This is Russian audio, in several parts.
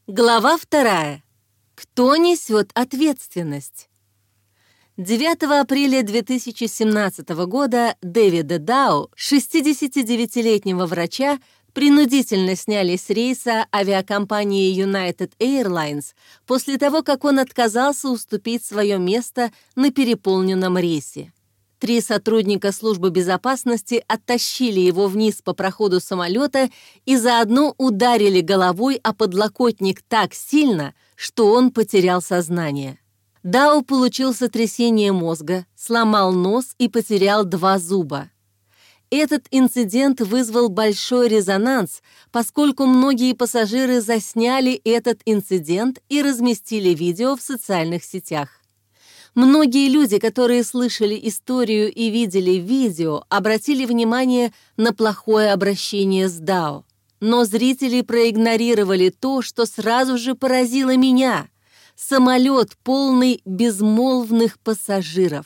Глава 2. Кто несет ответственность? 9 апреля 2017 года Дэвида Дау, 69-летнего врача, принудительно сняли с рейса авиакомпании United Airlines после того, как он отказался уступить свое место на переполненном рейсе. 3 сотрудника службы безопасности оттащили его вниз по проходу самолета и заодно ударили головой о подлокотник так сильно, что он потерял сознание. Дау получил сотрясение мозга, сломал нос и потерял 2 зуба. Этот инцидент вызвал большой резонанс, поскольку многие пассажиры засняли этот инцидент и разместили видео в социальных сетях. Многие люди, которые слышали историю и видели видео, обратили внимание на плохое обращение с Дау. Но зрители проигнорировали то, что сразу же поразило меня. Самолет, полный безмолвных пассажиров.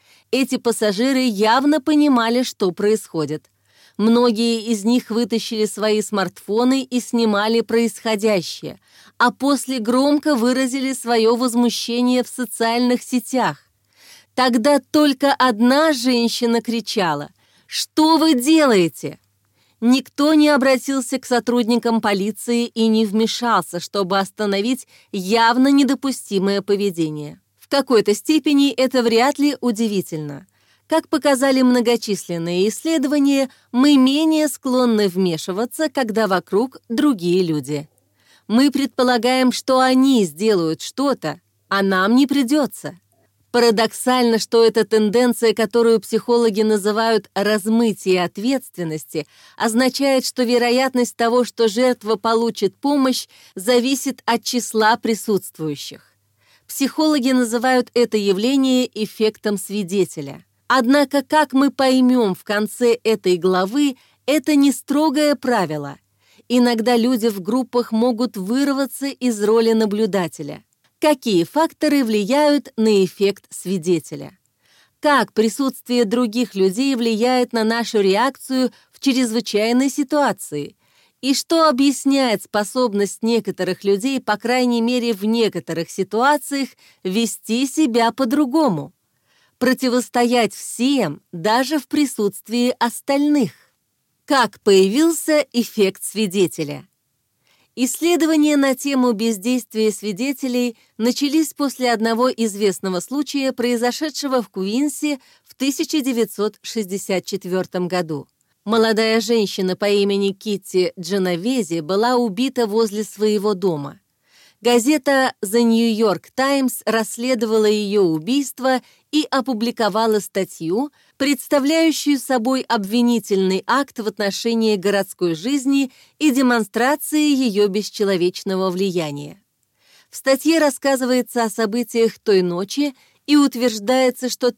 Эти пассажиры явно понимали, что происходит. Многие из них вытащили свои смартфоны и снимали происходящее, а после громко выразили свое возмущение в социальных сетях. Тогда только одна женщина кричала: «Что вы делаете?». Никто не обратился к сотрудникам полиции и не вмешался, чтобы остановить явно недопустимое поведение. В какой-то степени это вряд ли удивительно. Как показали многочисленные исследования, мы менее склонны вмешиваться, когда вокруг другие люди. Мы предполагаем, что они сделают что-то, а нам не придется. Парадоксально, что эта тенденция, которую психологи называют «размытие ответственности», означает, что вероятность того, что жертва получит помощь, зависит от числа присутствующих. Психологи называют это явление эффектом свидетеля. Однако, как мы поймем в конце этой главы, это не строгое правило. Иногда люди в группах могут вырваться из роли наблюдателя. Какие факторы влияют на эффект свидетеля? Как присутствие других людей влияет на нашу реакцию в чрезвычайной ситуации? И что объясняет способность некоторых людей, по крайней мере в некоторых ситуациях, вести себя по-другому? Противостоять всем, даже в присутствии остальных. Как появился эффект свидетеля? Исследования на тему бездействия свидетелей начались после одного известного случая, произошедшего в Куинсе в 1964 году. Молодая женщина по имени Китти Дженовези была убита возле своего дома. Газета The New York Times расследовала ее убийство и опубликовала статью, представляющую собой обвинительный акт в отношении городской жизни и демонстрации ее бесчеловечного влияния. В статье рассказывается о событиях той ночи и утверждается, что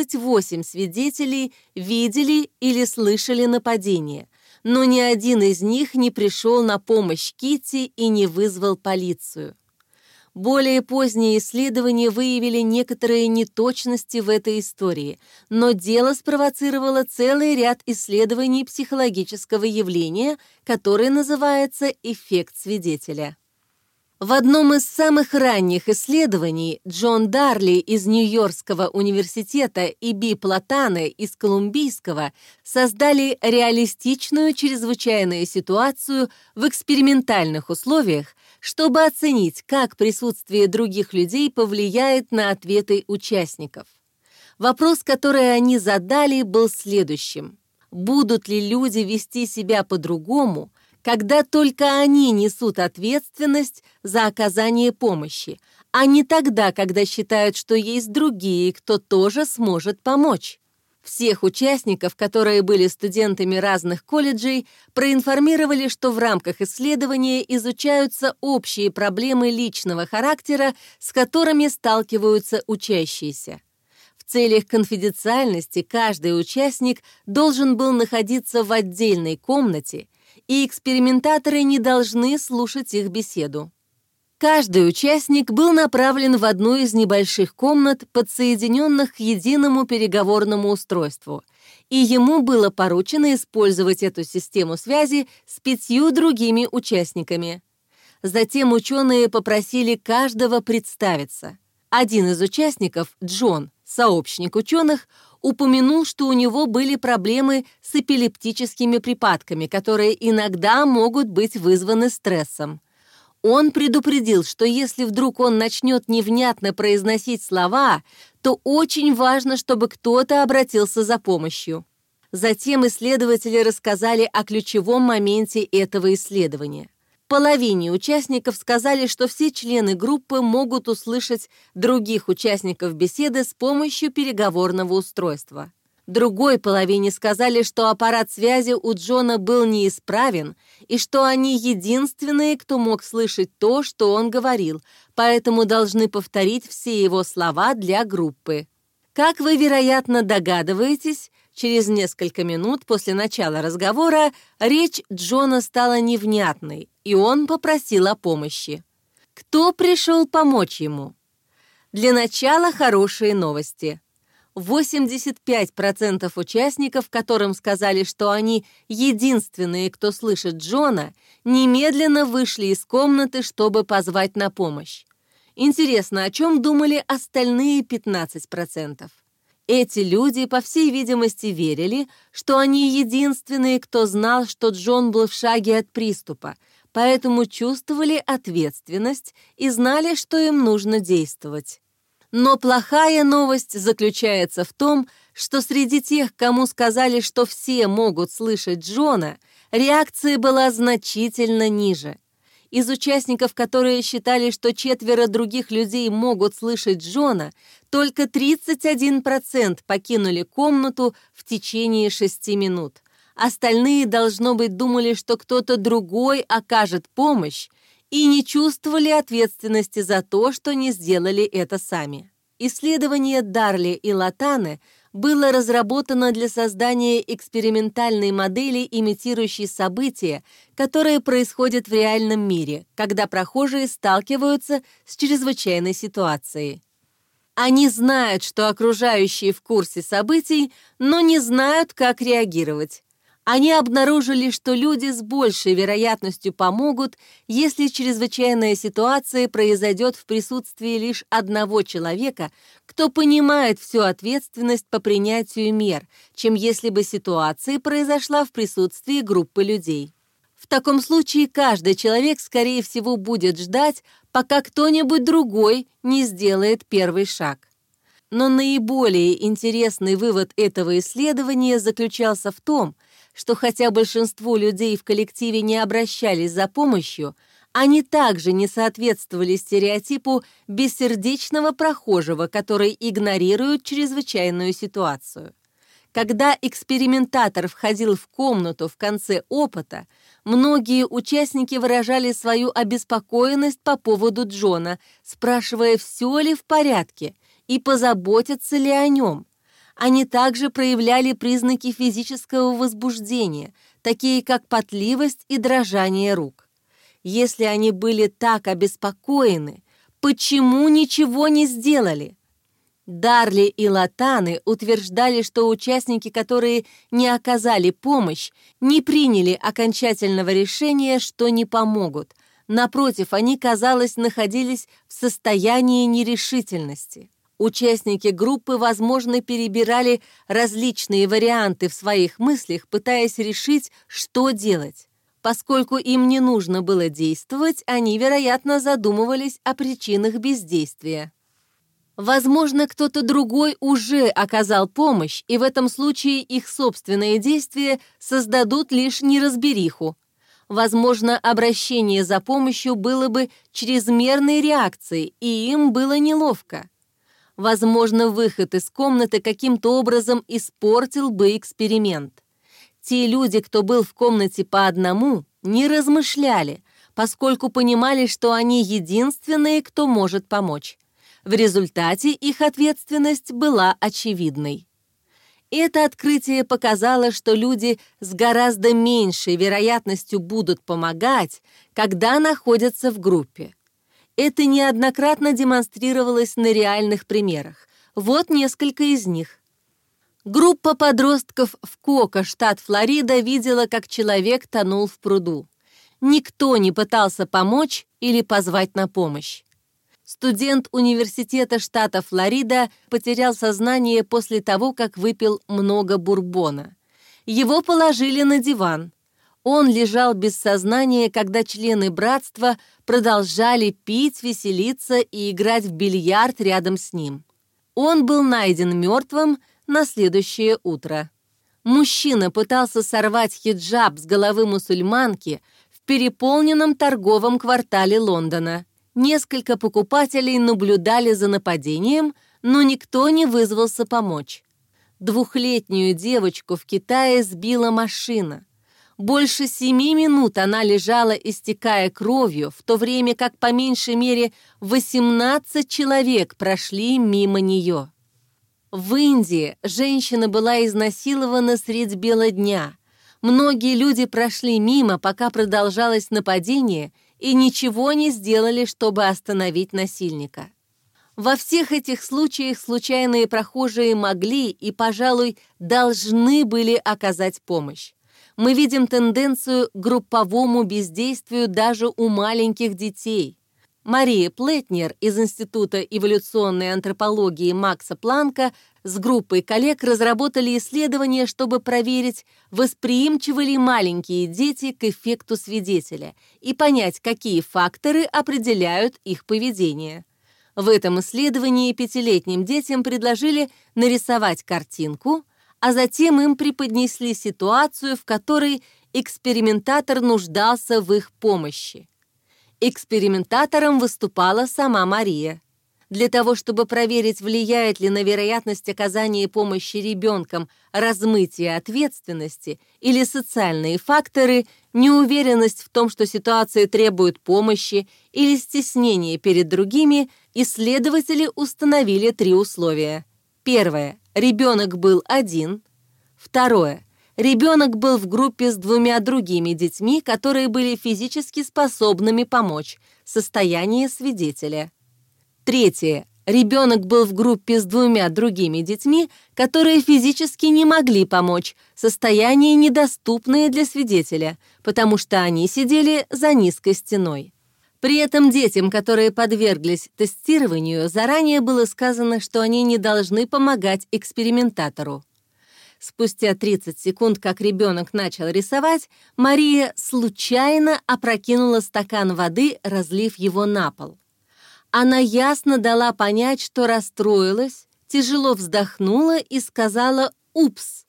38 свидетелей видели или слышали нападение, но ни один из них не пришел на помощь Китти и не вызвал полицию. Более поздние исследования выявили некоторые неточности в этой истории, но дело спровоцировало целый ряд исследований психологического явления, которое называется эффект свидетеля. В одном из самых ранних исследований Джон Дарли из Нью-Йоркского университета и Би Платане из Колумбийского создали реалистичную чрезвычайную ситуацию в экспериментальных условиях, чтобы оценить, как присутствие других людей повлияет на ответы участников. Вопрос, который они задали, был следующим: будут ли люди вести себя по-другому, когда только они несут ответственность за оказание помощи, а не тогда, когда считают, что есть другие, кто тоже сможет помочь? Всех участников, которые были студентами разных колледжей, проинформировали, что в рамках исследования изучаются общие проблемы личного характера, с которыми сталкиваются учащиеся. В целях конфиденциальности каждый участник должен был находиться в отдельной комнате, и экспериментаторы не должны слушать их беседу. Каждый участник был направлен в одну из небольших комнат, подсоединенных к единому переговорному устройству, и ему было поручено использовать эту систему связи с 5 другими участниками. Затем ученые попросили каждого представиться. Один из участников, Джон, сообщник ученых, упомянул, что у него были проблемы с эпилептическими припадками, которые иногда могут быть вызваны стрессом. Он предупредил, что если вдруг он начнет невнятно произносить слова, то очень важно, чтобы кто-то обратился за помощью. Затем исследователи рассказали о ключевом моменте этого исследования. Половине участников сказали, что все члены группы могут услышать других участников беседы с помощью переговорного устройства. Другой половине сказали, что аппарат связи у Джона был неисправен и что они единственные, кто мог слышать то, что он говорил, поэтому должны повторить все его слова для группы. Как вы, вероятно, догадываетесь, через несколько минут после начала разговора речь Джона стала невнятной, и он попросил о помощи. Кто пришел помочь ему? Для начала хорошие новости. 85% участников, которым сказали, что они единственные, кто слышит Джона, немедленно вышли из комнаты, чтобы позвать на помощь. Интересно, о чем думали остальные 15%? Эти люди, по всей видимости, верили, что они единственные, кто знал, что Джон был в шаге от приступа, поэтому чувствовали ответственность и знали, что им нужно действовать. Но плохая новость заключается в том, что среди тех, кому сказали, что все могут слышать Джона, реакция была значительно ниже. Из участников, которые считали, что 4 других людей могут слышать Джона, только 31% покинули комнату в течение 6 минут. Остальные, должно быть, думали, что кто-то другой окажет помощь, и не чувствовали ответственности за то, что не сделали это сами. Исследование Дарли и Латаны было разработано для создания экспериментальной модели, имитирующей события, которые происходят в реальном мире, когда прохожие сталкиваются с чрезвычайной ситуацией. Они знают, что окружающие в курсе событий, но не знают, как реагировать. Они обнаружили, что люди с большей вероятностью помогут, если чрезвычайная ситуация произойдет в присутствии лишь одного человека, кто понимает всю ответственность по принятию мер, чем если бы ситуация произошла в присутствии группы людей. В таком случае каждый человек, скорее всего, будет ждать, пока кто-нибудь другой не сделает первый шаг. Но наиболее интересный вывод этого исследования заключался в том, что хотя большинство людей в коллективе не обращались за помощью, они также не соответствовали стереотипу бессердечного прохожего, который игнорирует чрезвычайную ситуацию. Когда экспериментатор входил в комнату в конце опыта, многие участники выражали свою обеспокоенность по поводу Джона, спрашивая, все ли в порядке и позаботятся ли о нем. Они также проявляли признаки физического возбуждения, такие как потливость и дрожание рук. Если они были так обеспокоены, почему ничего не сделали? Дарли и Латаны утверждали, что участники, которые не оказали помощь, не приняли окончательного решения, что не помогут. Напротив, они, казалось, находились в состоянии нерешительности. Участники группы, возможно, перебирали различные варианты в своих мыслях, пытаясь решить, что делать. Поскольку им не нужно было действовать, они, вероятно, задумывались о причинах бездействия. Возможно, кто-то другой уже оказал помощь, и в этом случае их собственные действия создадут лишь неразбериху. Возможно, обращение за помощью было бы чрезмерной реакцией, и им было неловко. Возможно, выход из комнаты каким-то образом испортил бы эксперимент. Те люди, кто был в комнате по одному, не размышляли, поскольку понимали, что они единственные, кто может помочь. В результате их ответственность была очевидной. Это открытие показало, что люди с гораздо меньшей вероятностью будут помогать, когда находятся в группе. Это неоднократно демонстрировалось на реальных примерах. Вот несколько из них. Группа подростков в Коко, штат Флорида, видела, как человек тонул в пруду. Никто не пытался помочь или позвать на помощь. Студент университета штата Флорида потерял сознание после того, как выпил много бурбона. Его положили на диван. Он лежал без сознания, когда члены братства продолжали пить, веселиться и играть в бильярд рядом с ним. Он был найден мертвым на следующее утро. Мужчина пытался сорвать хиджаб с головы мусульманки в переполненном торговом квартале Лондона. Несколько покупателей наблюдали за нападением, но никто не вызвался помочь. 2-летнюю девочку в Китае сбила машина. Больше 7 минут она лежала, истекая кровью, в то время как по меньшей мере 18 человек прошли мимо нее. В Индии женщина была изнасилована средь бела дня. Многие люди прошли мимо, пока продолжалось нападение, и ничего не сделали, чтобы остановить насильника. Во всех этих случаях случайные прохожие могли и, пожалуй, должны были оказать помощь. Мы видим тенденцию к групповому бездействию даже у маленьких детей. Мария Плетнер из Института эволюционной антропологии Макса Планка с группой коллег разработали исследование, чтобы проверить, восприимчивы ли маленькие дети к эффекту свидетеля и понять, какие факторы определяют их поведение. В этом исследовании 5-летним детям предложили нарисовать картинку, а затем им преподнесли ситуацию, в которой экспериментатор нуждался в их помощи. Экспериментатором выступала сама Мария. Для того, чтобы проверить, влияет ли на вероятность оказания помощи ребенкам размытие ответственности или социальные факторы, неуверенность в том, что ситуация требует помощи или стеснение перед другими, исследователи установили 3 условия. Первое. Ребенок был один. Второе. Ребенок был в группе с 2 другими детьми, которые были физически способными помочь. Состояние свидетеля. Третье. Ребенок был в группе с 2 другими детьми, которые физически не могли помочь. Состояние недоступное для свидетеля, потому что они сидели за низкой стеной. При этом детям, которые подверглись тестированию, заранее было сказано, что они не должны помогать экспериментатору. Спустя 30 секунд, как ребенок начал рисовать, Мария случайно опрокинула стакан воды, разлив его на пол. Она ясно дала понять, что расстроилась, тяжело вздохнула и сказала «Упс».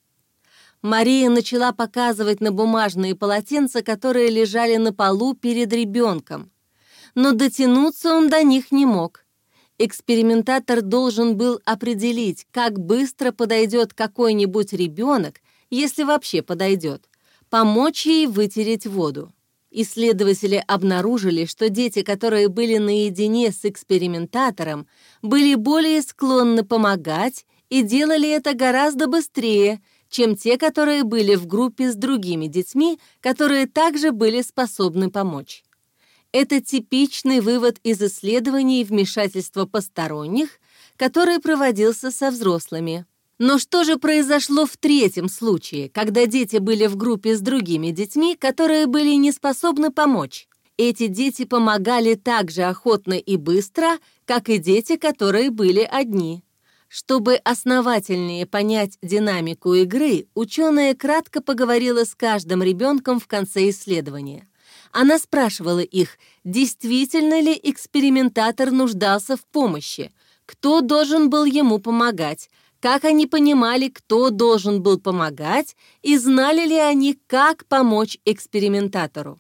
Мария начала показывать на бумажные полотенца, которые лежали на полу перед ребенком. Но дотянуться он до них не мог. Экспериментатор должен был определить, как быстро подойдет какой-нибудь ребенок, если вообще подойдет, помочь ей вытереть воду. Исследователи обнаружили, что дети, которые были наедине с экспериментатором, были более склонны помогать и делали это гораздо быстрее, чем те, которые были в группе с другими детьми, которые также были способны помочь. Это типичный вывод из исследований вмешательства посторонних, который проводился со взрослыми. Но что же произошло в 3-м случае, когда дети были в группе с другими детьми, которые были не способны помочь? Эти дети помогали так же охотно и быстро, как и дети, которые были одни. Чтобы основательнее понять динамику игры, ученая кратко поговорила с каждым ребенком в конце исследования. Она спрашивала их, действительно ли экспериментатор нуждался в помощи, кто должен был ему помогать, как они понимали, кто должен был помогать, и знали ли они, как помочь экспериментатору.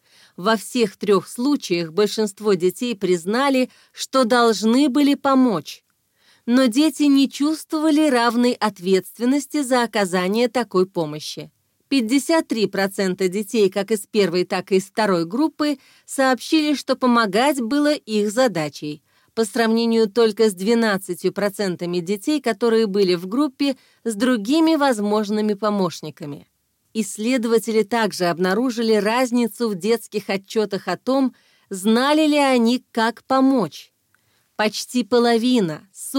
Во всех 3 случаях большинство детей признали, что должны были помочь. Но дети не чувствовали равной ответственности за оказание такой помощи. 53% детей как из первой, так и из второй группы сообщили, что помогать было их задачей, по сравнению только с 12% детей, которые были в группе с другими возможными помощниками. Исследователи также обнаружили разницу в детских отчетах о том, знали ли они, как помочь. Почти половина,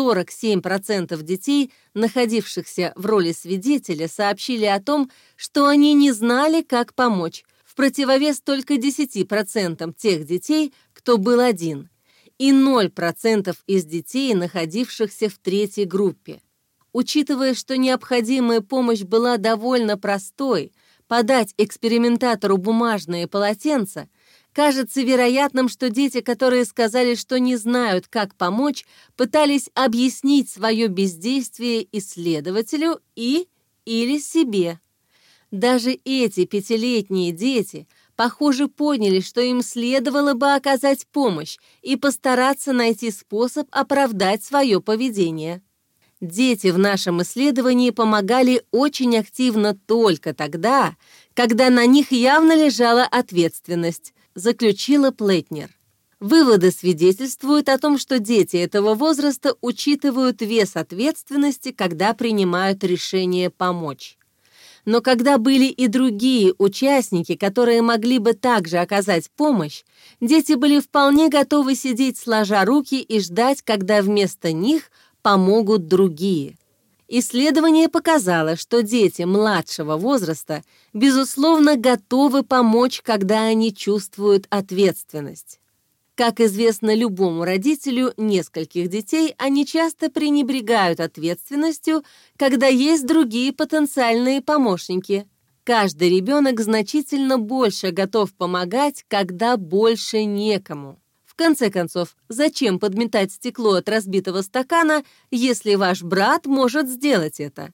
47% детей, находившихся в роли свидетеля, сообщили о том, что они не знали, как помочь, в в противовес только 10% тех детей, кто был один, и 0% из детей, находившихся в третьей группе. Учитывая, что необходимая помощь была довольно простой, подать экспериментатору бумажные полотенца, кажется вероятным, что дети, которые сказали, что не знают, как помочь, пытались объяснить свое бездействие исследователю или себе. Даже эти 5-летние дети, похоже, поняли, что им следовало бы оказать помощь и постараться найти способ оправдать свое поведение. Дети в нашем исследовании помогали очень активно только тогда, когда на них явно лежала ответственность, заключила Плетнер. Выводы свидетельствуют о том, что дети этого возраста учитывают вес ответственности, когда принимают решение помочь. Но когда были и другие участники, которые могли бы также оказать помощь, дети были вполне готовы сидеть сложа руки и ждать, когда вместо них помогут другие. Исследование показало, что дети младшего возраста, безусловно, готовы помочь, когда они чувствуют ответственность. Как известно любому родителю нескольких детей, они часто пренебрегают ответственностью, когда есть другие потенциальные помощники. Каждый ребенок значительно больше готов помогать, когда больше некому. В конце концов, зачем подметать стекло от разбитого стакана, если ваш брат может сделать это?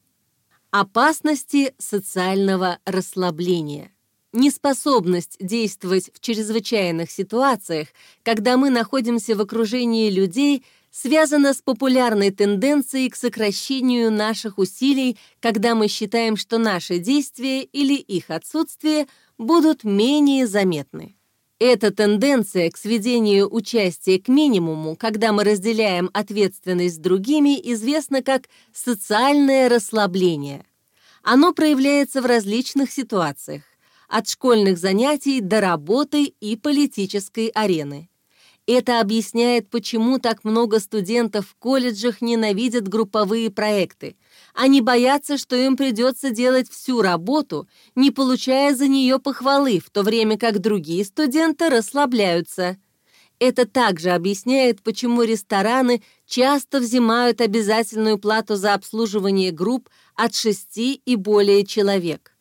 Опасности социального расслабления. Неспособность действовать в чрезвычайных ситуациях, когда мы находимся в окружении людей, связана с популярной тенденцией к сокращению наших усилий, когда мы считаем, что наши действия или их отсутствие будут менее заметны. Эта тенденция к сведению участия к минимуму, когда мы разделяем ответственность с другими, известна как социальное расслабление. Оно проявляется в различных ситуациях, от школьных занятий до работы и политической арены. Это объясняет, почему так много студентов в колледжах ненавидят групповые проекты. Они боятся, что им придется делать всю работу, не получая за нее похвалы, в то время как другие студенты расслабляются. Это также объясняет, почему рестораны часто взимают обязательную плату за обслуживание групп от 6 и более человек.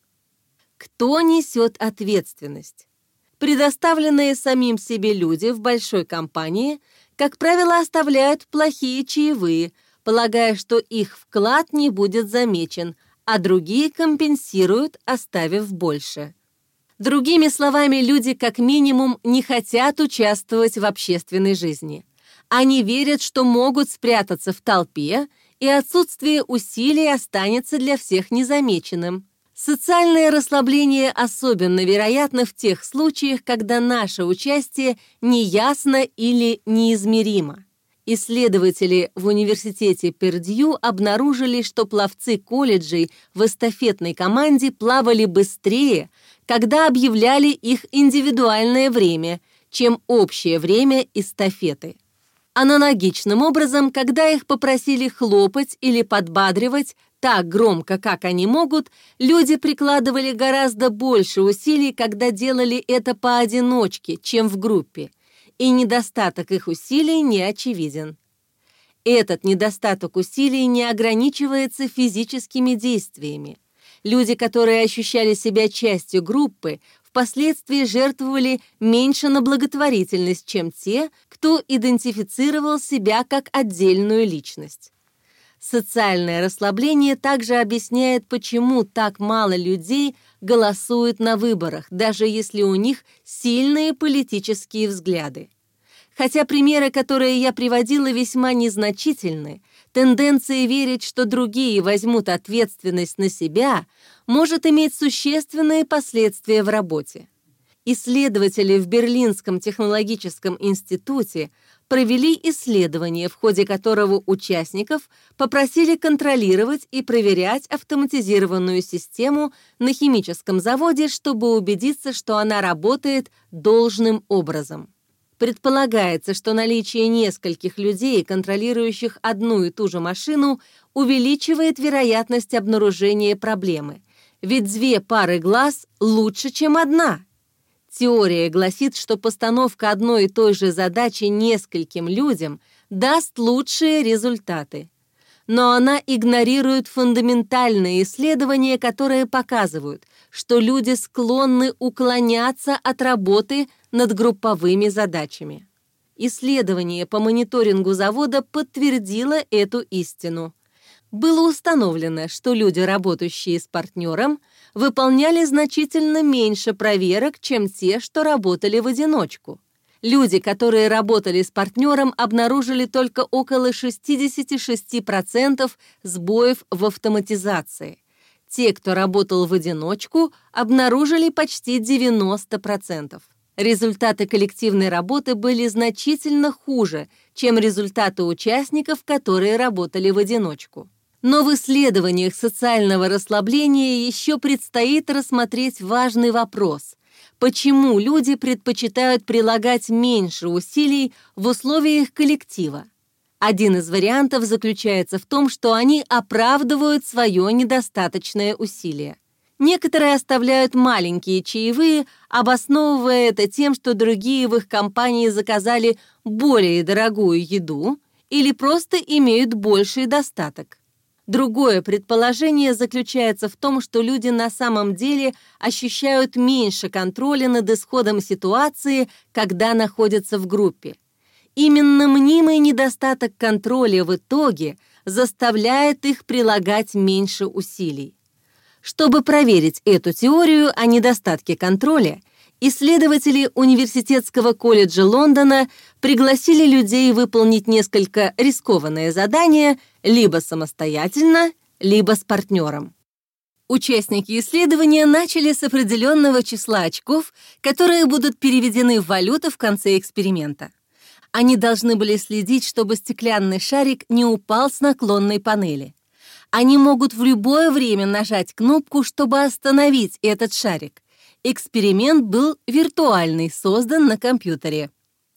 Кто несет ответственность? Предоставленные самим себе люди в большой компании, как правило, оставляют плохие чаевые, полагая, что их вклад не будет замечен, а другие компенсируют, оставив больше. Другими словами, люди как минимум не хотят участвовать в общественной жизни. Они верят, что могут спрятаться в толпе, и отсутствие усилий останется для всех незамеченным. Социальное расслабление особенно вероятно в тех случаях, когда наше участие неясно или неизмеримо. Исследователи в университете Пердью обнаружили, что пловцы колледжей в эстафетной команде плавали быстрее, когда объявляли их индивидуальное время, чем общее время эстафеты. Аналогичным образом, когда их попросили хлопать или подбадривать так громко, как они могут, люди прикладывали гораздо больше усилий, когда делали это поодиночке, чем в группе, и недостаток их усилий не очевиден. Этот недостаток усилий не ограничивается физическими действиями. Люди, которые ощущали себя частью группы, впоследствии жертвовали меньше на благотворительность, чем те, кто идентифицировал себя как отдельную личность. Социальное расслабление также объясняет, почему так мало людей голосуют на выборах, даже если у них сильные политические взгляды. Хотя примеры, которые я приводила, весьма незначительны, тенденция верить, что другие возьмут ответственность на себя, может иметь существенные последствия в работе. Исследователи в Берлинском технологическом институте провели исследование, в ходе которого участников попросили контролировать и проверять автоматизированную систему на химическом заводе, чтобы убедиться, что она работает должным образом. Предполагается, что наличие нескольких людей, контролирующих одну и ту же машину, увеличивает вероятность обнаружения проблемы, ведь 2 пары глаз лучше, чем 1. Теория гласит, что постановка одной и той же задачи нескольким людям даст лучшие результаты. Но она игнорирует фундаментальные исследования, которые показывают, что люди склонны уклоняться от работы над групповыми задачами. Исследование по мониторингу завода подтвердило эту истину. Было установлено, что люди, работающие с партнером, выполняли значительно меньше проверок, чем те, что работали в одиночку. Люди, которые работали с партнером, обнаружили только около 66% сбоев в автоматизации. Те, кто работал в одиночку, обнаружили почти 90%. Результаты коллективной работы были значительно хуже, чем результаты участников, которые работали в одиночку. Но в исследованиях социального расслабления еще предстоит рассмотреть важный вопрос: почему люди предпочитают прилагать меньше усилий в условиях коллектива? Один из вариантов заключается в том, что они оправдывают свое недостаточное усилие. Некоторые оставляют маленькие чаевые, обосновывая это тем, что другие в их компании заказали более дорогую еду или просто имеют больший достаток. Другое предположение заключается в том, что люди на самом деле ощущают меньше контроля над исходом ситуации, когда находятся в группе. Именно мнимый недостаток контроля в итоге заставляет их прилагать меньше усилий. Чтобы проверить эту теорию о недостатке контроля, исследователи Университетского колледжа Лондона пригласили людей выполнить несколько рискованные задания либо самостоятельно, либо с партнером. Участники исследования начали с определенного числа очков, которые будут переведены в валюту в конце эксперимента. Они должны были следить, чтобы стеклянный шарик не упал с наклонной панели. Они могут в любое время нажать кнопку, чтобы остановить этот шарик. Эксперимент был виртуальный, создан на компьютере.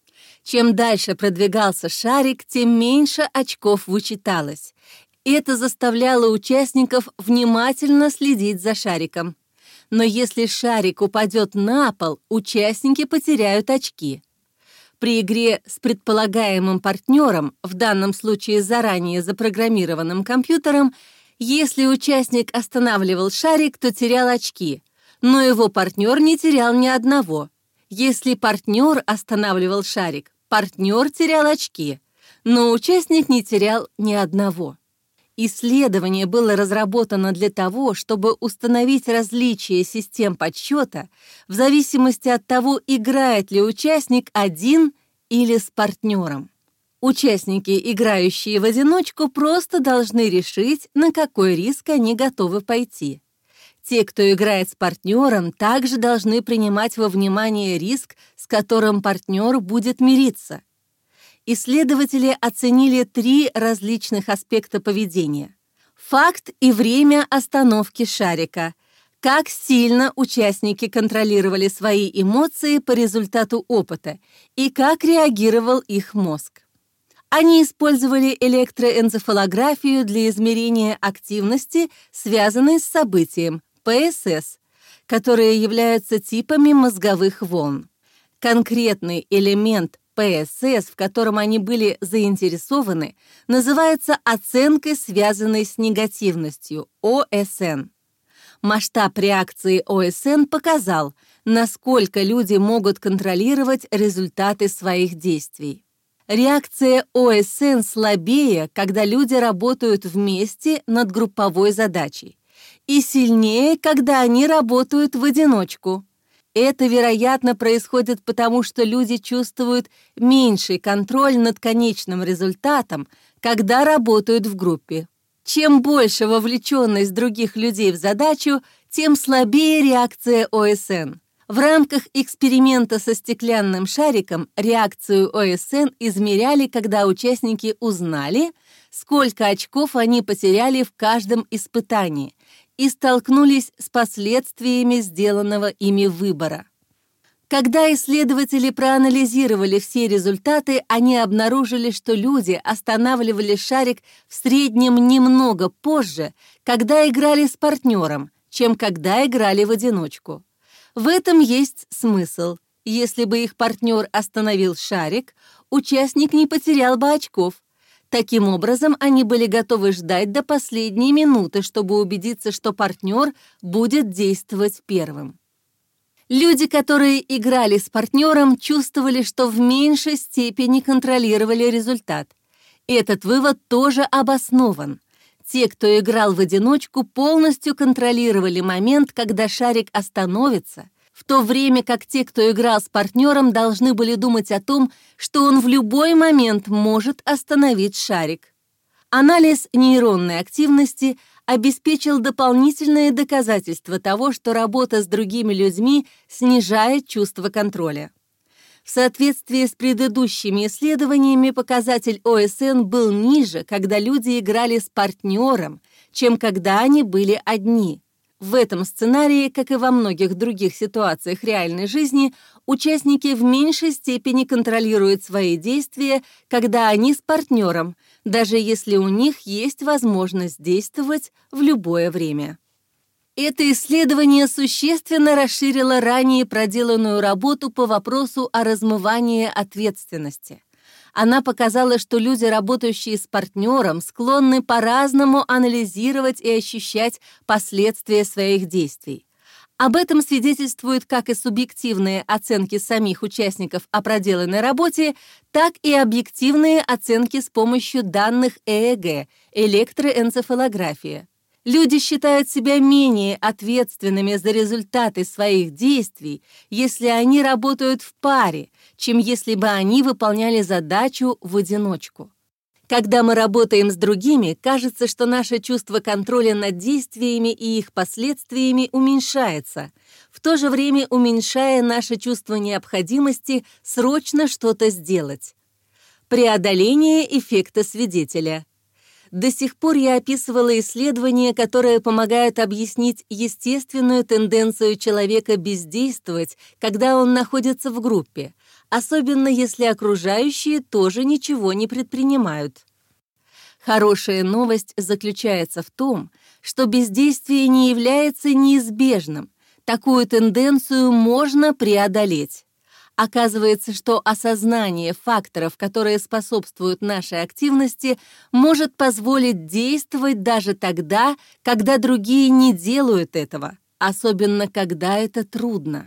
Чем дальше продвигался шарик, тем меньше очков вычиталось. Это заставляло участников внимательно следить за шариком. Но если шарик упадет на пол, участники потеряют очки. При игре с предполагаемым партнером, в данном случае заранее запрограммированным компьютером, если участник останавливал шарик, то терял очки, но его партнер не терял ни одного. Если партнер останавливал шарик, партнер терял очки, но участник не терял ни одного. Исследование было разработано для того, чтобы установить различия систем подсчета в зависимости от того, играет ли участник один или с партнером. Участники, играющие в одиночку, просто должны решить, на какой риск они готовы пойти. Те, кто играет с партнером, также должны принимать во внимание риск, с которым партнер будет мириться. Исследователи оценили 3 различных аспекта поведения: факт и время остановки шарика, как сильно участники контролировали свои эмоции по результату опыта и как реагировал их мозг. Они использовали электроэнцефалографию для измерения активности, связанной с событием, ПСС, которые являются типами мозговых волн. Конкретный элемент ПСС, в котором они были заинтересованы, называется оценкой, связанной с негативностью, ОСН. Масштаб реакции ОСН показал, насколько люди могут контролировать результаты своих действий. Реакция ОСН слабее, когда люди работают вместе над групповой задачей, и сильнее, когда они работают в одиночку. Это, вероятно, происходит потому, что люди чувствуют меньший контроль над конечным результатом, когда работают в группе. Чем больше вовлеченность других людей в задачу, тем слабее реакция ОСН. В рамках эксперимента со стеклянным шариком реакцию ОСН измеряли, когда участники узнали, сколько очков они потеряли в каждом испытании, и столкнулись с последствиями сделанного ими выбора. Когда исследователи проанализировали все результаты, они обнаружили, что люди останавливали шарик в среднем немного позже, когда играли с партнером, чем когда играли в одиночку. В этом есть смысл. Если бы их партнер остановил шарик, участник не потерял бы очков. Таким образом, они были готовы ждать до последней минуты, чтобы убедиться, что партнер будет действовать первым. Люди, которые играли с партнером, чувствовали, что в меньшей степени контролировали результат. Этот вывод тоже обоснован. Те, кто играл в одиночку, полностью контролировали момент, когда шарик остановится, в то время как те, кто играл с партнером, должны были думать о том, что он в любой момент может остановить шарик. Анализ нейронной активности обеспечил дополнительные доказательства того, что работа с другими людьми снижает чувство контроля. В соответствии с предыдущими исследованиями показатель ОСН был ниже, когда люди играли с партнером, чем когда они были одни. В этом сценарии, как и во многих других ситуациях реальной жизни, участники в меньшей степени контролируют свои действия, когда они с партнером, даже если у них есть возможность действовать в любое время. Это исследование существенно расширило ранее проделанную работу по вопросу о размывании ответственности. Она показала, что люди, работающие с партнером, склонны по-разному анализировать и ощущать последствия своих действий. Об этом свидетельствуют как и субъективные оценки самих участников о проделанной работе, так и объективные оценки с помощью данных ЭЭГ, электроэнцефалографии. Люди считают себя менее ответственными за результаты своих действий, если они работают в паре, чем если бы они выполняли задачу в одиночку. Когда мы работаем с другими, кажется, что наше чувство контроля над действиями и их последствиями уменьшается, в то же время уменьшая наше чувство необходимости срочно что-то сделать. Преодоление эффекта свидетеля. До сих пор я описывала исследования, которые помогают объяснить естественную тенденцию человека бездействовать, когда он находится в группе, особенно если окружающие тоже ничего не предпринимают. Хорошая новость заключается в том, что бездействие не является неизбежным. Такую тенденцию можно преодолеть. Оказывается, что осознание факторов, которые способствуют нашей активности, может позволить действовать даже тогда, когда другие не делают этого, особенно когда это трудно.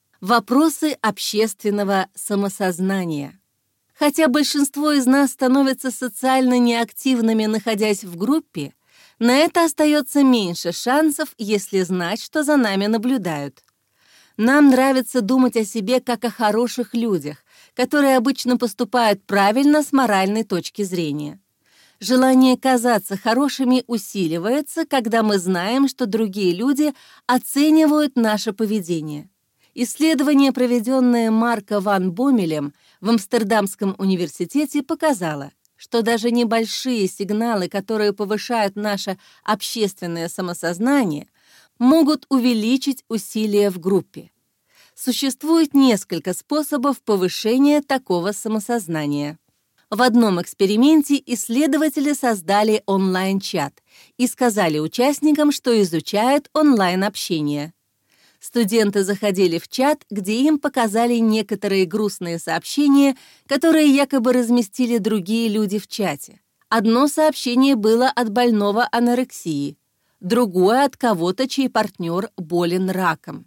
Вопросы общественного самосознания. Хотя большинство из нас становятся социально неактивными, находясь в группе, на это остается меньше шансов, если знать, что за нами наблюдают. Нам нравится думать о себе как о хороших людях, которые обычно поступают правильно с моральной точки зрения. Желание казаться хорошими усиливается, когда мы знаем, что другие люди оценивают наше поведение. Исследование, проведенное Марко ван Боммелем в Амстердамском университете, показало, что даже небольшие сигналы, которые повышают наше общественное самосознание, могут увеличить усилия в группе. Существует несколько способов повышения такого самосознания. В одном эксперименте исследователи создали онлайн-чат и сказали участникам, что изучают онлайн-общение. Студенты заходили в чат, где им показали некоторые грустные сообщения, которые якобы разместили другие люди в чате. Одно сообщение было от больного анорексии, другое от кого-то, чей партнер болен раком.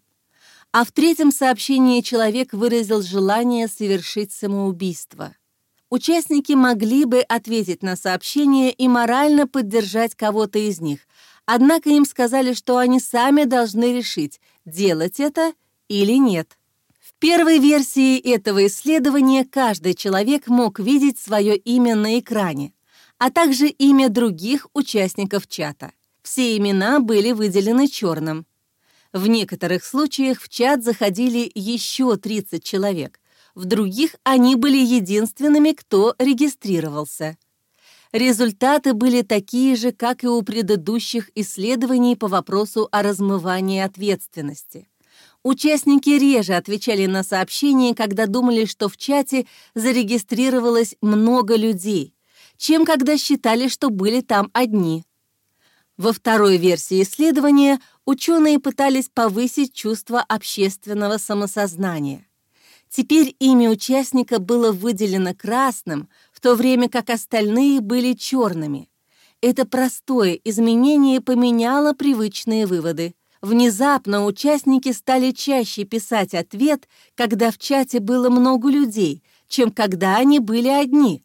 А в третьем сообщении человек выразил желание совершить самоубийство. Участники могли бы ответить на сообщение и морально поддержать кого-то из них, однако им сказали, что они сами должны решить, делать это или нет. В первой версии этого исследования каждый человек мог видеть свое имя на экране, а также имя других участников чата. Все имена были выделены черным. В некоторых случаях в чат заходили еще 30 человек, в других они были единственными, кто регистрировался. Результаты были такие же, как и у предыдущих исследований по вопросу о размывании ответственности. Участники реже отвечали на сообщения, когда думали, что в чате зарегистрировалось много людей, чем когда считали, что были там одни. Во второй версии исследования ученые пытались повысить чувство общественного самосознания. Теперь имя участника было выделено красным, в то время как остальные были черными. Это простое изменение поменяло привычные выводы. Внезапно участники стали чаще писать ответ, когда в чате было много людей, чем когда они были одни.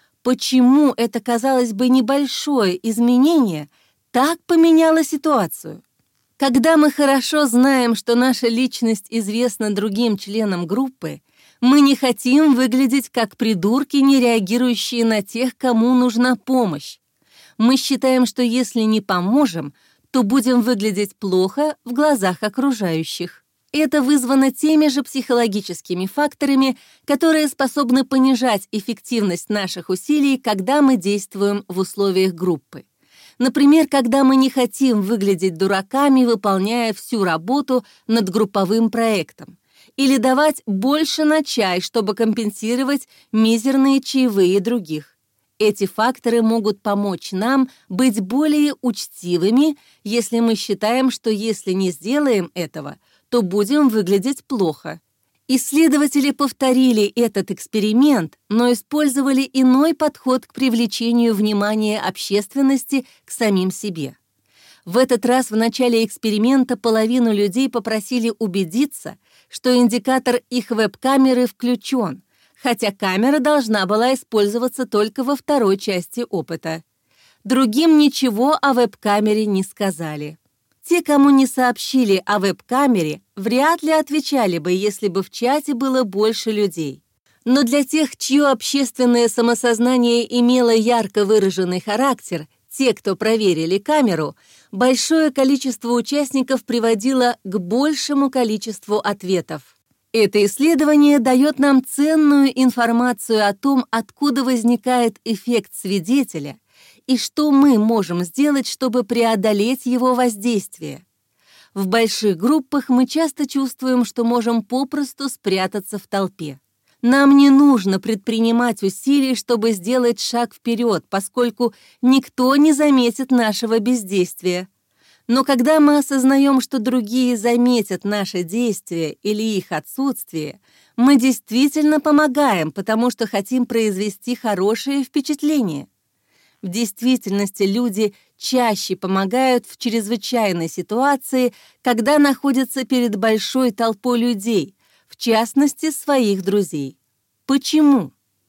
Почему это, казалось бы, небольшое изменение так поменяло ситуацию? Когда мы хорошо знаем, что наша личность известна другим членам группы, мы не хотим выглядеть как придурки, не реагирующие на тех, кому нужна помощь. Мы считаем, что если не поможем, то будем выглядеть плохо в глазах окружающих. Это вызвано теми же психологическими факторами, которые способны понижать эффективность наших усилий, когда мы действуем в условиях группы. Например, когда мы не хотим выглядеть дураками, выполняя всю работу над групповым проектом, или давать больше на чай, чтобы компенсировать мизерные чаевые других. Эти факторы могут помочь нам быть более учтивыми, если мы считаем, что если не сделаем этого, то будем выглядеть плохо. Исследователи повторили этот эксперимент, но использовали иной подход к привлечению внимания общественности к самим себе. В этот раз в начале эксперимента половину людей попросили убедиться, что индикатор их веб-камеры включен, хотя камера должна была использоваться только во второй части опыта. Другим ничего о веб-камере не сказали. Те, кому не сообщили о веб-камере, вряд ли отвечали бы, если бы в чате было больше людей. Но для тех, чье общественное самосознание имело ярко выраженный характер, те, кто проверили камеру, большое количество участников приводило к большему количеству ответов. Это исследование дает нам ценную информацию о том, откуда возникает эффект свидетеля и что мы можем сделать, чтобы преодолеть его воздействие. В больших группах мы часто чувствуем, что можем попросту спрятаться в толпе. Нам не нужно предпринимать усилий, чтобы сделать шаг вперед, поскольку никто не заметит нашего бездействия. Но когда мы осознаем, что другие заметят наше действие или их отсутствие, мы действительно помогаем, потому что хотим произвести хорошее впечатление. В действительности люди чаще помогают в чрезвычайной ситуации, когда находятся перед большой толпой людей, в частности, своих друзей. Почему?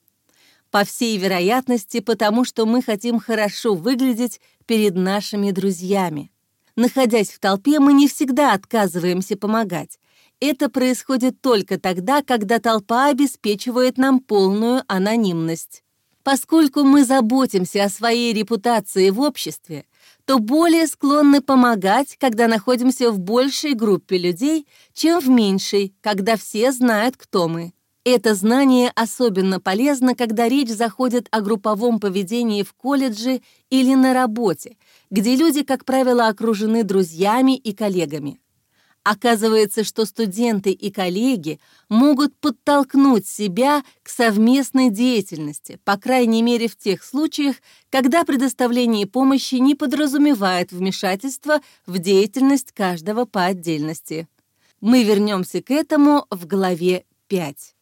По всей вероятности, потому что мы хотим хорошо выглядеть перед нашими друзьями. Находясь в толпе, мы не всегда отказываемся помогать. Это происходит только тогда, когда толпа обеспечивает нам полную анонимность. Поскольку мы заботимся о своей репутации в обществе, то более склонны помогать, когда находимся в большей группе людей, чем в меньшей, когда все знают, кто мы. Это знание особенно полезно, когда речь заходит о групповом поведении в колледже или на работе, где люди, как правило, окружены друзьями и коллегами. Оказывается, что студенты и коллеги могут подтолкнуть себя к совместной деятельности, по крайней мере в тех случаях, когда предоставление помощи не подразумевает вмешательство в деятельность каждого по отдельности. Мы вернемся к этому в главе 5.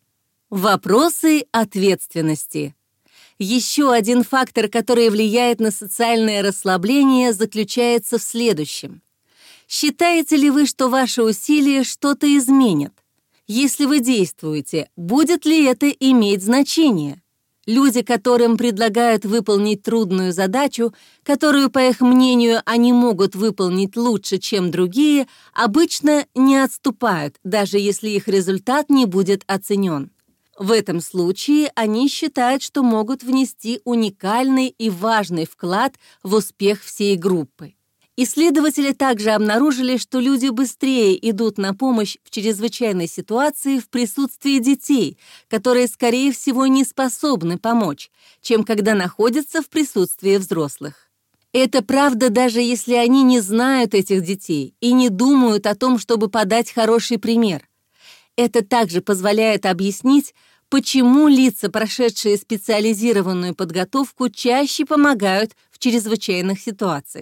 Вопросы ответственности. Еще один фактор, который влияет на социальное расслабление, заключается в следующем. Считаете ли вы, что ваши усилия что-то изменят? Если вы действуете, будет ли это иметь значение? Люди, которым предлагают выполнить трудную задачу, которую, по их мнению, они могут выполнить лучше, чем другие, обычно не отступают, даже если их результат не будет оценен. В этом случае они считают, что могут внести уникальный и важный вклад в успех всей группы. Исследователи также обнаружили, что люди быстрее идут на помощь в чрезвычайной ситуации в присутствии детей, которые, скорее всего, не способны помочь, чем когда находятся в присутствии взрослых. Это правда, даже если они не знают этих детей и не думают о том, чтобы подать хороший пример. Это также позволяет объяснить, почему лица, прошедшие специализированную подготовку, чаще помогают в чрезвычайных ситуациях.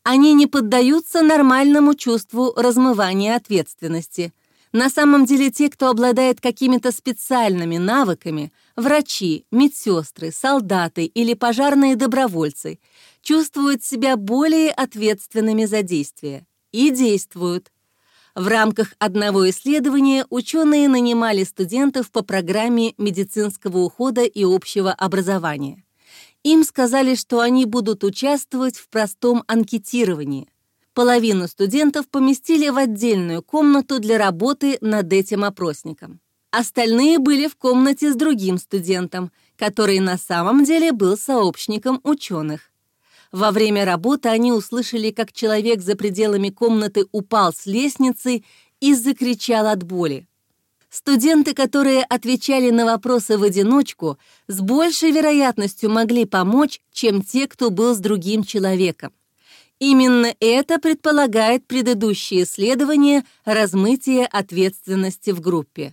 Они не поддаются нормальному чувству размывания ответственности. На самом деле те, кто обладает какими-то специальными навыками, врачи, медсестры, солдаты или пожарные добровольцы, чувствуют себя более ответственными за действия и действуют. В рамках одного исследования ученые нанимали студентов по программе медицинского ухода и общего образования. Им сказали, что они будут участвовать в простом анкетировании. Половину студентов поместили в отдельную комнату для работы над этим опросником. Остальные были в комнате с другим студентом, который на самом деле был сообщником ученых. Во время работы они услышали, как человек за пределами комнаты упал с лестницы и закричал от боли. Студенты, которые отвечали на вопросы в одиночку, с большей вероятностью могли помочь, чем те, кто был с другим человеком. Именно это предполагает предыдущее исследование размытия ответственности в группе.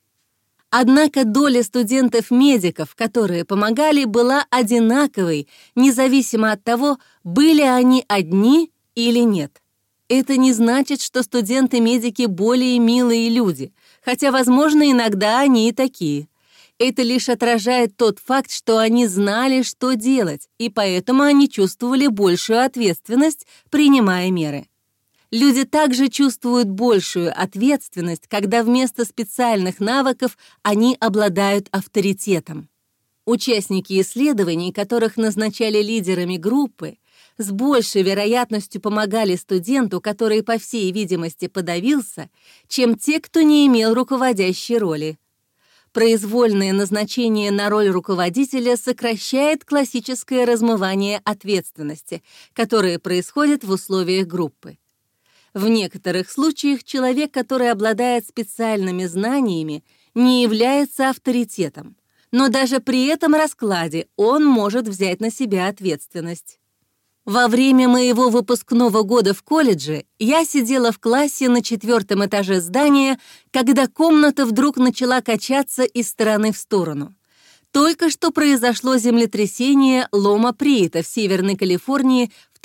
Однако доля студентов-медиков, которые помогали, была одинаковой, независимо от того, были они одни или нет. Это не значит, что студенты-медики более милые люди, хотя, возможно, иногда они и такие. Это лишь отражает тот факт, что они знали, что делать, и поэтому они чувствовали большую ответственность, принимая меры. Люди также чувствуют большую ответственность, когда вместо специальных навыков они обладают авторитетом. Участники исследований, которых назначали лидерами группы, с большей вероятностью помогали студенту, который, по всей видимости, подавился, чем те, кто не имел руководящей роли. Произвольное назначение на роль руководителя сокращает классическое размывание ответственности, которое происходит в условиях группы. В некоторых случаях человек, который обладает специальными знаниями, не является авторитетом, но даже при этом раскладе он может взять на себя ответственность. Во время моего выпускного года в колледже я сидела в классе на 4-м этаже здания, когда комната вдруг начала качаться из стороны в сторону. Только что произошло землетрясение Лома-Приета в Северной Калифорнии в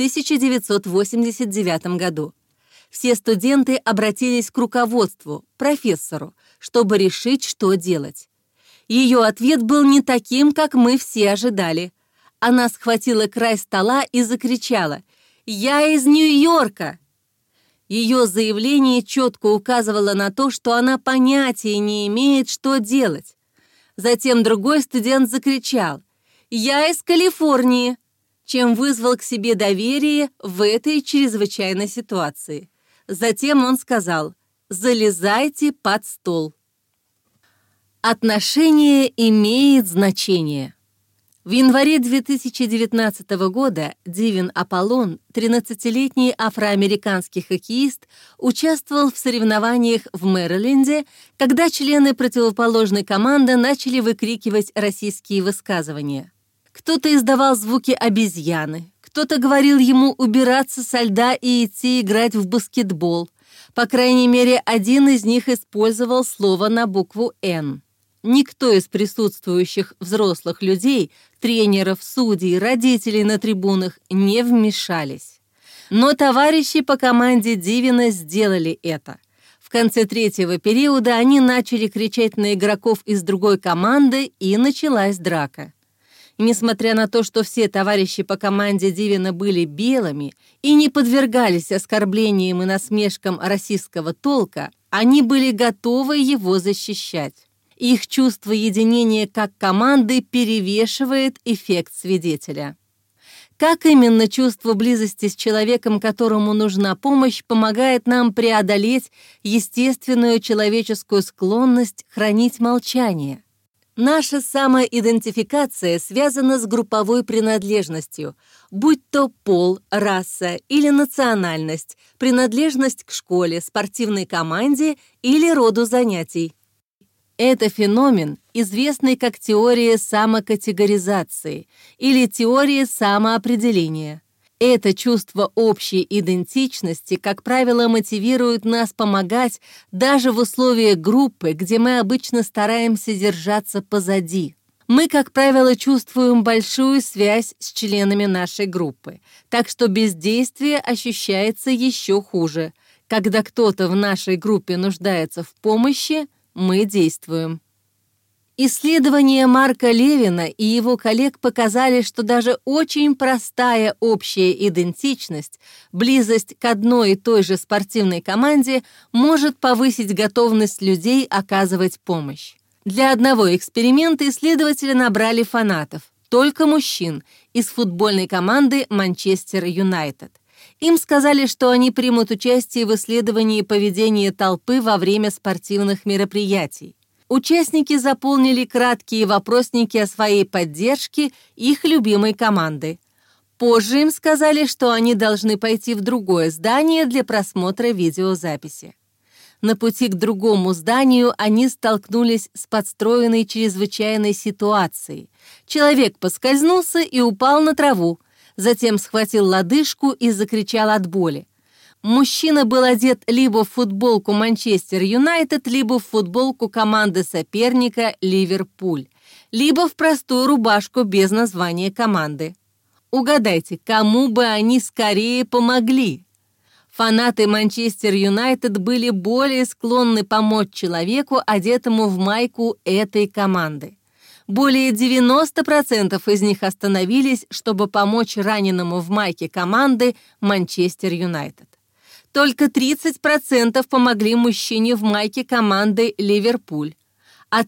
1989 году. Все студенты обратились к руководству, профессору, чтобы решить, что делать. Ее ответ был не таким, как мы все ожидали. Она схватила край стола и закричала: «Я из Нью-Йорка!». Ее заявление четко указывало на то, что она понятия не имеет, что делать. Затем другой студент закричал: «Я из Калифорнии!», чем вызвал к себе доверие в этой чрезвычайной ситуации. Затем он сказал: «Залезайте под стол». Отношение имеет значение. В январе 2019 года Дивин Аполлон, 13-летний афроамериканский хоккеист, участвовал в соревнованиях в Мэриленде, когда члены противоположной команды начали выкрикивать российские высказывания. Кто-то издавал звуки обезьяны, кто-то говорил ему убираться со льда и идти играть в баскетбол. По крайней мере, один из них использовал слово на букву «Н». Никто из присутствующих взрослых людей, тренеров, судей, родителей на трибунах не вмешались. Но товарищи по команде Дивина сделали это. В конце третьего периода они начали кричать на игроков из другой команды, и началась драка. Несмотря на то, что все товарищи по команде Дивина были белыми и не подвергались оскорблениям и насмешкам российского толка, они были готовы его защищать. Их чувство единения как команды перевешивает эффект свидетеля. Как именно чувство близости с человеком, которому нужна помощь, помогает нам преодолеть естественную человеческую склонность хранить молчание? Наша самоидентификация связана с групповой принадлежностью, будь то пол, раса или национальность, принадлежность к школе, спортивной команде или роду занятий. Это феномен, известный как теория самокатегоризации или теория самоопределения. Это чувство общей идентичности, как правило, мотивирует нас помогать даже в условиях группы, где мы обычно стараемся держаться позади. Мы, как правило, чувствуем большую связь с членами нашей группы, так что бездействие ощущается еще хуже. Когда кто-то в нашей группе нуждается в помощи, мы действуем. Исследования Марка Левина и его коллег показали, что даже очень простая общая идентичность, близость к одной и той же спортивной команде может повысить готовность людей оказывать помощь. Для одного эксперимента исследователи набрали фанатов, только мужчин, из футбольной команды Манчестер Юнайтед. Им сказали, что они примут участие в исследовании поведения толпы во время спортивных мероприятий. Участники заполнили краткие вопросники о своей поддержке их любимой команды. Позже им сказали, что они должны пойти в другое здание для просмотра видеозаписи. На пути к другому зданию они столкнулись с подстроенной чрезвычайной ситуацией. Человек поскользнулся и упал на траву, затем схватил лодыжку и закричал от боли. Мужчина был одет либо в футболку Манчестер Юнайтед, либо в футболку команды соперника Ливерпуль, либо в простую рубашку без названия команды. Угадайте, кому бы они скорее помогли? Фанаты Манчестер Юнайтед были более склонны помочь человеку, одетому в майку этой команды. Более 90% из них остановились, чтобы помочь раненому в майке команды Манчестер Юнайтед. Только 30% помогли мужчине в майке команды Ливерпуль, а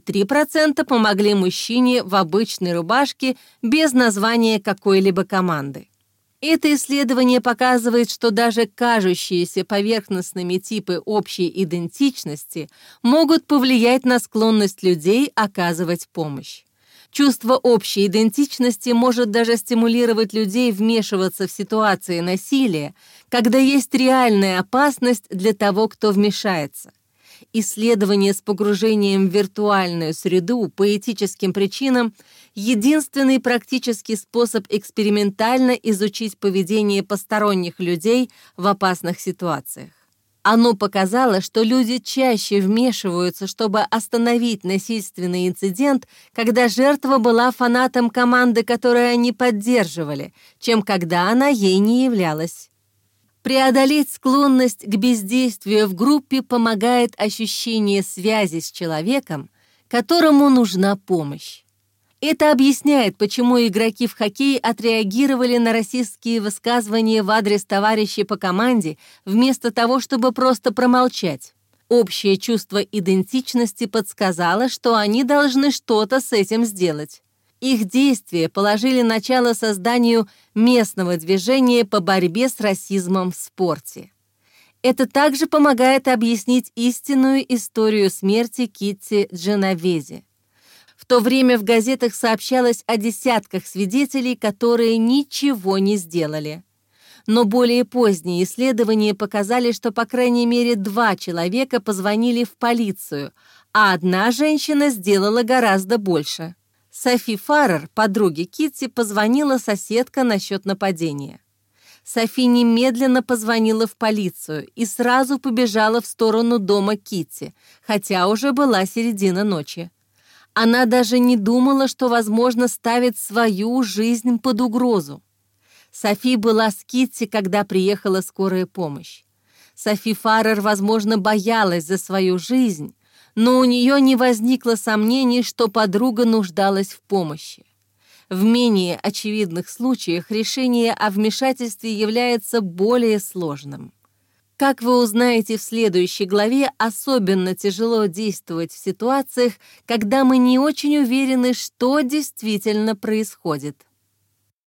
33% помогли мужчине в обычной рубашке без названия какой-либо команды. Это исследование показывает, что даже кажущиеся поверхностными типы общей идентичности могут повлиять на склонность людей оказывать помощь. Чувство общей идентичности может даже стимулировать людей вмешиваться в ситуации насилия, когда есть реальная опасность для того, кто вмешается. Исследование с погружением в виртуальную среду по этическим причинам – единственный практический способ экспериментально изучить поведение посторонних людей в опасных ситуациях. Оно показало, что люди чаще вмешиваются, чтобы остановить насильственный инцидент, когда жертва была фанатом команды, которую они поддерживали, чем когда она ей не являлась. Преодолеть склонность к бездействию в группе помогает ощущение связи с человеком, которому нужна помощь. Это объясняет, почему игроки в хоккей отреагировали на расистские высказывания в адрес товарищей по команде, вместо того, чтобы просто промолчать. Общее чувство идентичности подсказало, что они должны что-то с этим сделать. Их действия положили начало созданию местного движения по борьбе с расизмом в спорте. Это также помогает объяснить истинную историю смерти Китти Дженовези. В то время в газетах сообщалось о десятках свидетелей, которые ничего не сделали. Но более поздние исследования показали, что по крайней мере 2 человека позвонили в полицию, а одна женщина сделала гораздо больше. Софи Фаррер, подруге Китти, позвонила соседка насчет нападения. Софи немедленно позвонила в полицию и сразу побежала в сторону дома Китти, хотя уже была середина ночи. Она даже не думала, что, возможно, ставит свою жизнь под угрозу. Софи была с Китти, когда приехала скорая помощь. Софи Фаррер, возможно, боялась за свою жизнь, но у нее не возникло сомнений, что подруга нуждалась в помощи. В менее очевидных случаях решение о вмешательстве является более сложным. Как вы узнаете в следующей главе, особенно тяжело действовать в ситуациях, когда мы не очень уверены, что действительно происходит.